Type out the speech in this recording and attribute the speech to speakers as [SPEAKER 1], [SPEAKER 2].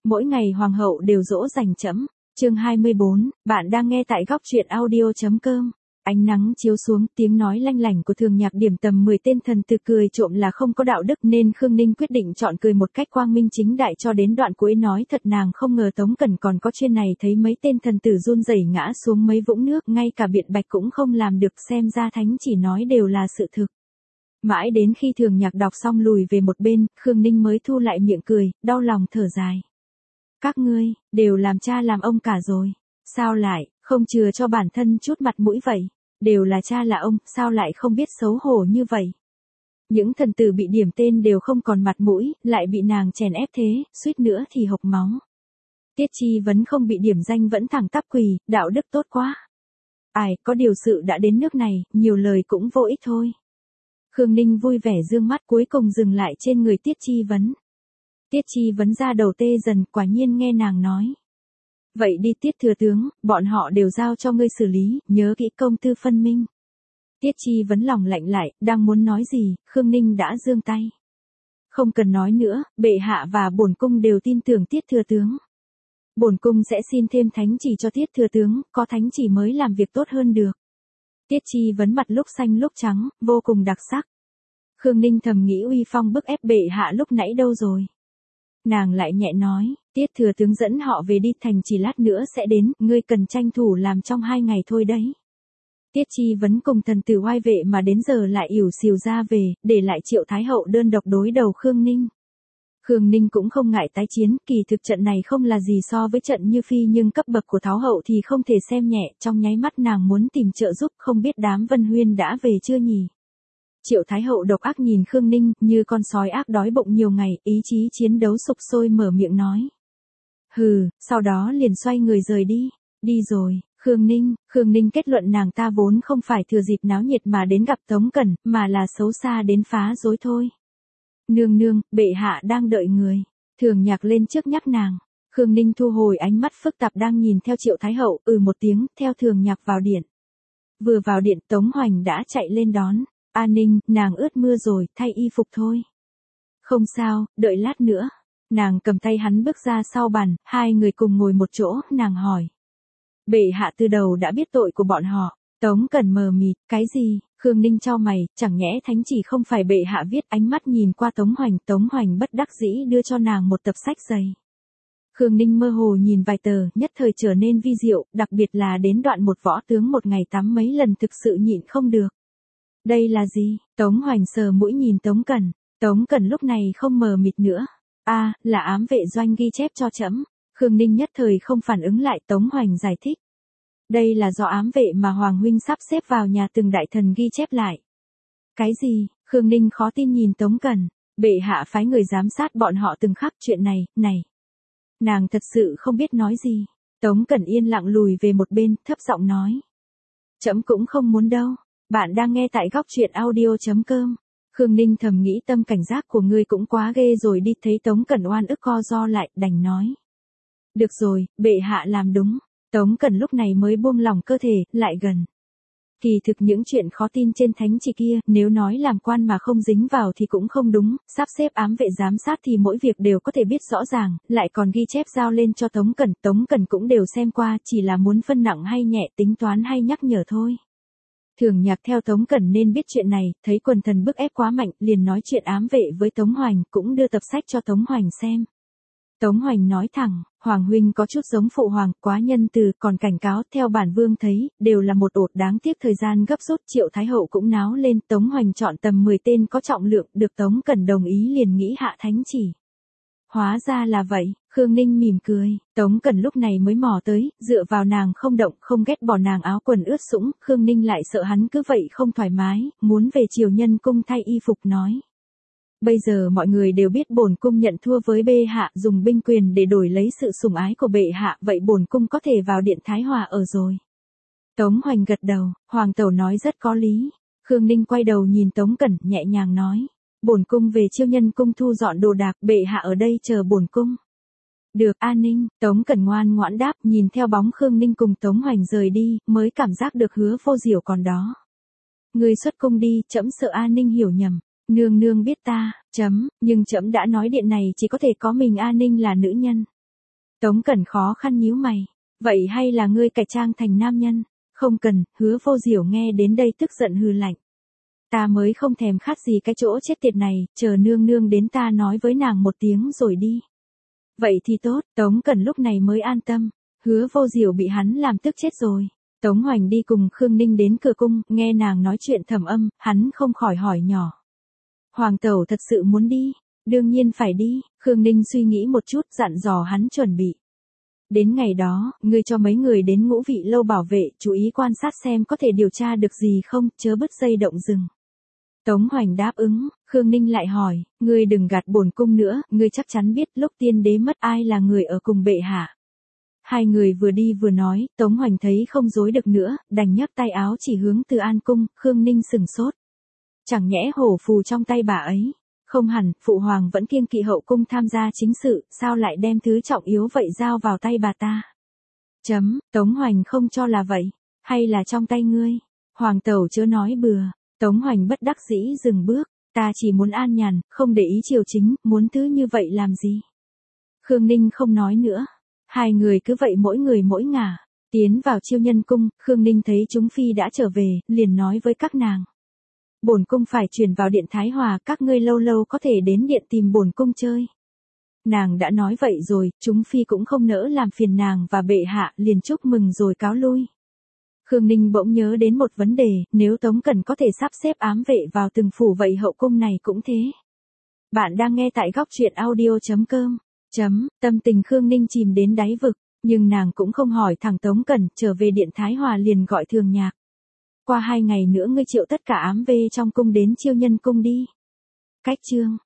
[SPEAKER 1] Mỗi ngày hoàng hậu đều dỗ dành trẫm. Chương 24, bạn đang nghe tại góc truyện audio.com. Ánh nắng chiếu xuống, tiếng nói lanh lảnh của Thường Nhạc điểm tầm 10 tên thần tử cười trộm là không có đạo đức, nên Khương Ninh quyết định chọn cười một cách quang minh chính đại cho đến đoạn cuối. Nói thật nàng không ngờ Tống Cẩn còn có chuyên này, thấy mấy tên thần tử run rẩy ngã xuống mấy vũng nước, ngay cả biện bạch cũng không làm được, xem ra thánh chỉ nói đều là sự thực. Mãi đến khi Thường Nhạc đọc xong lùi về một bên, Khương Ninh mới thu lại miệng cười, đau lòng thở dài. Các ngươi, đều làm cha làm ông cả rồi. Sao lại, không chừa cho bản thân chút mặt mũi vậy? Đều là cha là ông, sao lại không biết xấu hổ như vậy? Những thần tử bị điểm tên đều không còn mặt mũi, lại bị nàng chèn ép thế, suýt nữa thì hộc máu. Tiết Chi vẫn không bị điểm danh vẫn thẳng tắp quỳ, đạo đức tốt quá. Ai, có điều sự đã đến nước này, nhiều lời cũng vô ích thôi. Khương Ninh vui vẻ dương mắt cuối cùng dừng lại trên người Tiết Chi Vấn. Tiết Chi Vấn ra đầu tê dần, quả nhiên nghe nàng nói. Vậy đi Tiết thừa tướng, bọn họ đều giao cho ngươi xử lý, nhớ kỹ công tư phân minh. Tiết Chi Vấn lòng lạnh lại, đang muốn nói gì, Khương Ninh đã giương tay. Không cần nói nữa, bệ hạ và bổn cung đều tin tưởng Tiết thừa tướng. Bổn cung sẽ xin thêm thánh chỉ cho Tiết thừa tướng, có thánh chỉ mới làm việc tốt hơn được. Tiết Chi Vấn mặt lúc xanh lúc trắng, vô cùng đặc sắc. Khương Ninh thầm nghĩ uy phong bức ép bệ hạ lúc nãy đâu rồi. Nàng lại nhẹ nói, Tiết thừa tướng dẫn họ về đi, thành chỉ lát nữa sẽ đến, ngươi cần tranh thủ làm trong 2 ngày thôi đấy. Tiết Chi Vấn cùng thần tử oai vệ mà đến giờ lại ỉu xìu ra về, để lại Triệu Thái Hậu đơn độc đối đầu Khương Ninh. Khương Ninh cũng không ngại tái chiến, kỳ thực trận này không là gì so với trận Như Phi, nhưng cấp bậc của Thái Hậu thì không thể xem nhẹ, trong nháy mắt nàng muốn tìm trợ giúp, không biết đám Vân Huyên đã về chưa nhỉ. Triệu Thái Hậu độc ác nhìn Khương Ninh, như con sói ác đói bụng nhiều ngày, ý chí chiến đấu sục sôi mở miệng nói. Hừ, sau đó liền xoay người rời đi. Đi rồi, Khương Ninh kết luận nàng ta vốn không phải thừa dịp náo nhiệt mà đến gặp Tống Cẩn, mà là xấu xa đến phá rối thôi. Nương nương, bệ hạ đang đợi người. Thường Nhạc lên trước nhắc nàng. Khương Ninh thu hồi ánh mắt phức tạp đang nhìn theo Triệu Thái Hậu, một tiếng, theo Thường Nhạc vào điện. Vừa vào điện, Tống Hoành đã chạy lên đón. A Ninh, nàng ướt mưa rồi, thay y phục thôi. Không sao, đợi lát nữa. Nàng cầm tay hắn bước ra sau bàn, hai người cùng ngồi một chỗ, nàng hỏi. Bệ hạ từ đầu đã biết tội của bọn họ. Tống Cẩn mờ mịt, cái gì? Khương Ninh chau mày, chẳng nhẽ thánh chỉ không phải bệ hạ viết, ánh mắt nhìn qua Tống Hoành bất đắc dĩ đưa cho nàng một tập sách dày. Khương Ninh mơ hồ nhìn vài tờ, nhất thời trở nên vi diệu, đặc biệt là đến đoạn một võ tướng một ngày tắm mấy lần thực sự nhịn không được. Đây là gì? Tống Hoành sờ mũi nhìn Tống Cẩn. Tống Cẩn lúc này không mờ mịt nữa. Là ám vệ doanh ghi chép cho trẫm. Khương Ninh nhất thời không phản ứng lại, Tống Hoành giải thích. Đây là do ám vệ mà Hoàng huynh sắp xếp vào nhà từng đại thần ghi chép lại. Cái gì? Khương Ninh khó tin nhìn Tống Cẩn. Bệ hạ phái người giám sát bọn họ từng khắc chuyện này. Nàng thật sự không biết nói gì. Tống Cẩn yên lặng lùi về một bên, thấp giọng nói. Trẫm cũng không muốn đâu. Bạn đang nghe tại góc truyện audio.com. Khương Ninh thầm nghĩ tâm cảnh giác của ngươi cũng quá ghê rồi đi, thấy Tống Cẩn oan ức co ro lại, đành nói. Được rồi, bệ hạ làm đúng. Tống Cẩn lúc này mới buông lỏng cơ thể, lại gần. Kỳ thực những chuyện khó tin trên thánh chỉ kia, nếu nói làm quan mà không dính vào thì cũng không đúng, sắp xếp ám vệ giám sát thì mỗi việc đều có thể biết rõ ràng, lại còn ghi chép giao lên cho Tống Cẩn cũng đều xem qua, chỉ là muốn phân nặng hay nhẹ, tính toán hay nhắc nhở thôi. Thường Nhạc theo Tống Cẩn nên biết chuyện này, thấy quần thần bức ép quá mạnh, liền nói chuyện ám vệ với Tống Hoành, cũng đưa tập sách cho Tống Hoành xem. Tống Hoành nói thẳng, Hoàng huynh có chút giống phụ hoàng, quá nhân từ, còn cảnh cáo, theo bản vương thấy, đều là một ột, đáng tiếc thời gian gấp rút. Triệu Thái Hậu cũng náo lên, Tống Hoành chọn tầm 10 tên có trọng lượng, được Tống Cẩn đồng ý liền nghĩ hạ thánh chỉ. Hóa ra là vậy, Khương Ninh mỉm cười, Tống Cẩn lúc này mới mò tới, dựa vào nàng không động, không ghét bỏ nàng áo quần ướt sũng, Khương Ninh lại sợ hắn cứ vậy không thoải mái, muốn về triều nhân cung thay y phục nói. Bây giờ mọi người đều biết bổn cung nhận thua với bệ hạ, dùng binh quyền để đổi lấy sự sủng ái của bệ hạ, vậy bổn cung có thể vào điện Thái Hòa ở rồi. Tống Hoành gật đầu, hoàng tẩu nói rất có lý. Khương Ninh quay đầu nhìn Tống Cẩn, nhẹ nhàng nói. Bổn cung về chiêu nhân cung thu dọn đồ đạc, bệ hạ ở đây chờ bổn cung. Được, A Ninh. Tống Cẩn ngoan ngoãn đáp, nhìn theo bóng Khương Ninh cùng Tống Hoành rời đi, mới cảm giác được Hứa Vô Diểu còn đó. Ngươi xuất cung đi, trẫm sợ A Ninh hiểu nhầm. Nương nương biết ta, nhưng trẫm đã nói điện này chỉ có thể có mình A Ninh là nữ nhân. Tống Cẩn khó khăn nhíu mày. Vậy hay là ngươi cải trang thành nam nhân? Không cần, Hứa Vô Diểu nghe đến đây tức giận hừ lạnh. Ta mới không thèm khát gì cái chỗ chết tiệt này, chờ nương nương đến ta nói với nàng một tiếng rồi đi. Vậy thì tốt, Tống Cẩn lúc này mới an tâm. Hứa Vô Diểu bị hắn làm tức chết rồi. Tống Hoành đi cùng Khương Ninh đến cửa cung, nghe nàng nói chuyện thầm âm, hắn không khỏi hỏi nhỏ. Hoàng tẩu thật sự muốn đi? Đương nhiên phải đi, Khương Ninh suy nghĩ một chút dặn dò hắn chuẩn bị. Đến ngày đó, ngươi cho mấy người đến Ngũ Vị lâu bảo vệ, chú ý quan sát xem có thể điều tra được gì không, chớ bứt dây động rừng. Tống Hoành đáp ứng, Khương Ninh lại hỏi, ngươi đừng gạt bổn cung nữa, ngươi chắc chắn biết lúc tiên đế mất ai là người ở cùng bệ hạ. Hai người vừa đi vừa nói, Tống Hoành thấy không dối được nữa, đành nhấc tay áo chỉ hướng Từ An cung, Khương Ninh sừng sốt. Chẳng nhẽ hổ phù trong tay bà ấy. Không hẳn, phụ hoàng vẫn kiêng kỵ hậu cung tham gia chính sự, sao lại đem thứ trọng yếu vậy giao vào tay bà ta? Tống Hoành không cho là vậy, hay là trong tay ngươi? Hoàng tẩu chớ nói bừa. Tống Hoành bất đắc dĩ dừng bước, ta chỉ muốn an nhàn, không để ý triều chính, muốn thứ như vậy làm gì? Khương Ninh không nói nữa, hai người cứ vậy mỗi người mỗi ngả, tiến vào Chiêu Nhân cung, Khương Ninh thấy chúng phi đã trở về, liền nói với các nàng. Bổn cung phải chuyển vào điện Thái Hòa, các ngươi lâu lâu có thể đến điện tìm bổn cung chơi. Nàng đã nói vậy rồi, chúng phi cũng không nỡ làm phiền nàng và bệ hạ, liền chúc mừng rồi cáo lui. Khương Ninh bỗng nhớ đến một vấn đề, nếu Tống Cẩn có thể sắp xếp ám vệ vào từng phủ vậy hậu cung này cũng thế. Bạn đang nghe tại góc truyện audio.com. Tâm tình Khương Ninh chìm đến đáy vực, nhưng nàng cũng không hỏi thẳng Tống Cẩn, trở về điện Thái Hòa liền gọi Thường Nhạc. Qua 2 ngày nữa ngươi triệu tất cả ám vệ trong cung đến Chiêu Nhân cung đi. Cách chương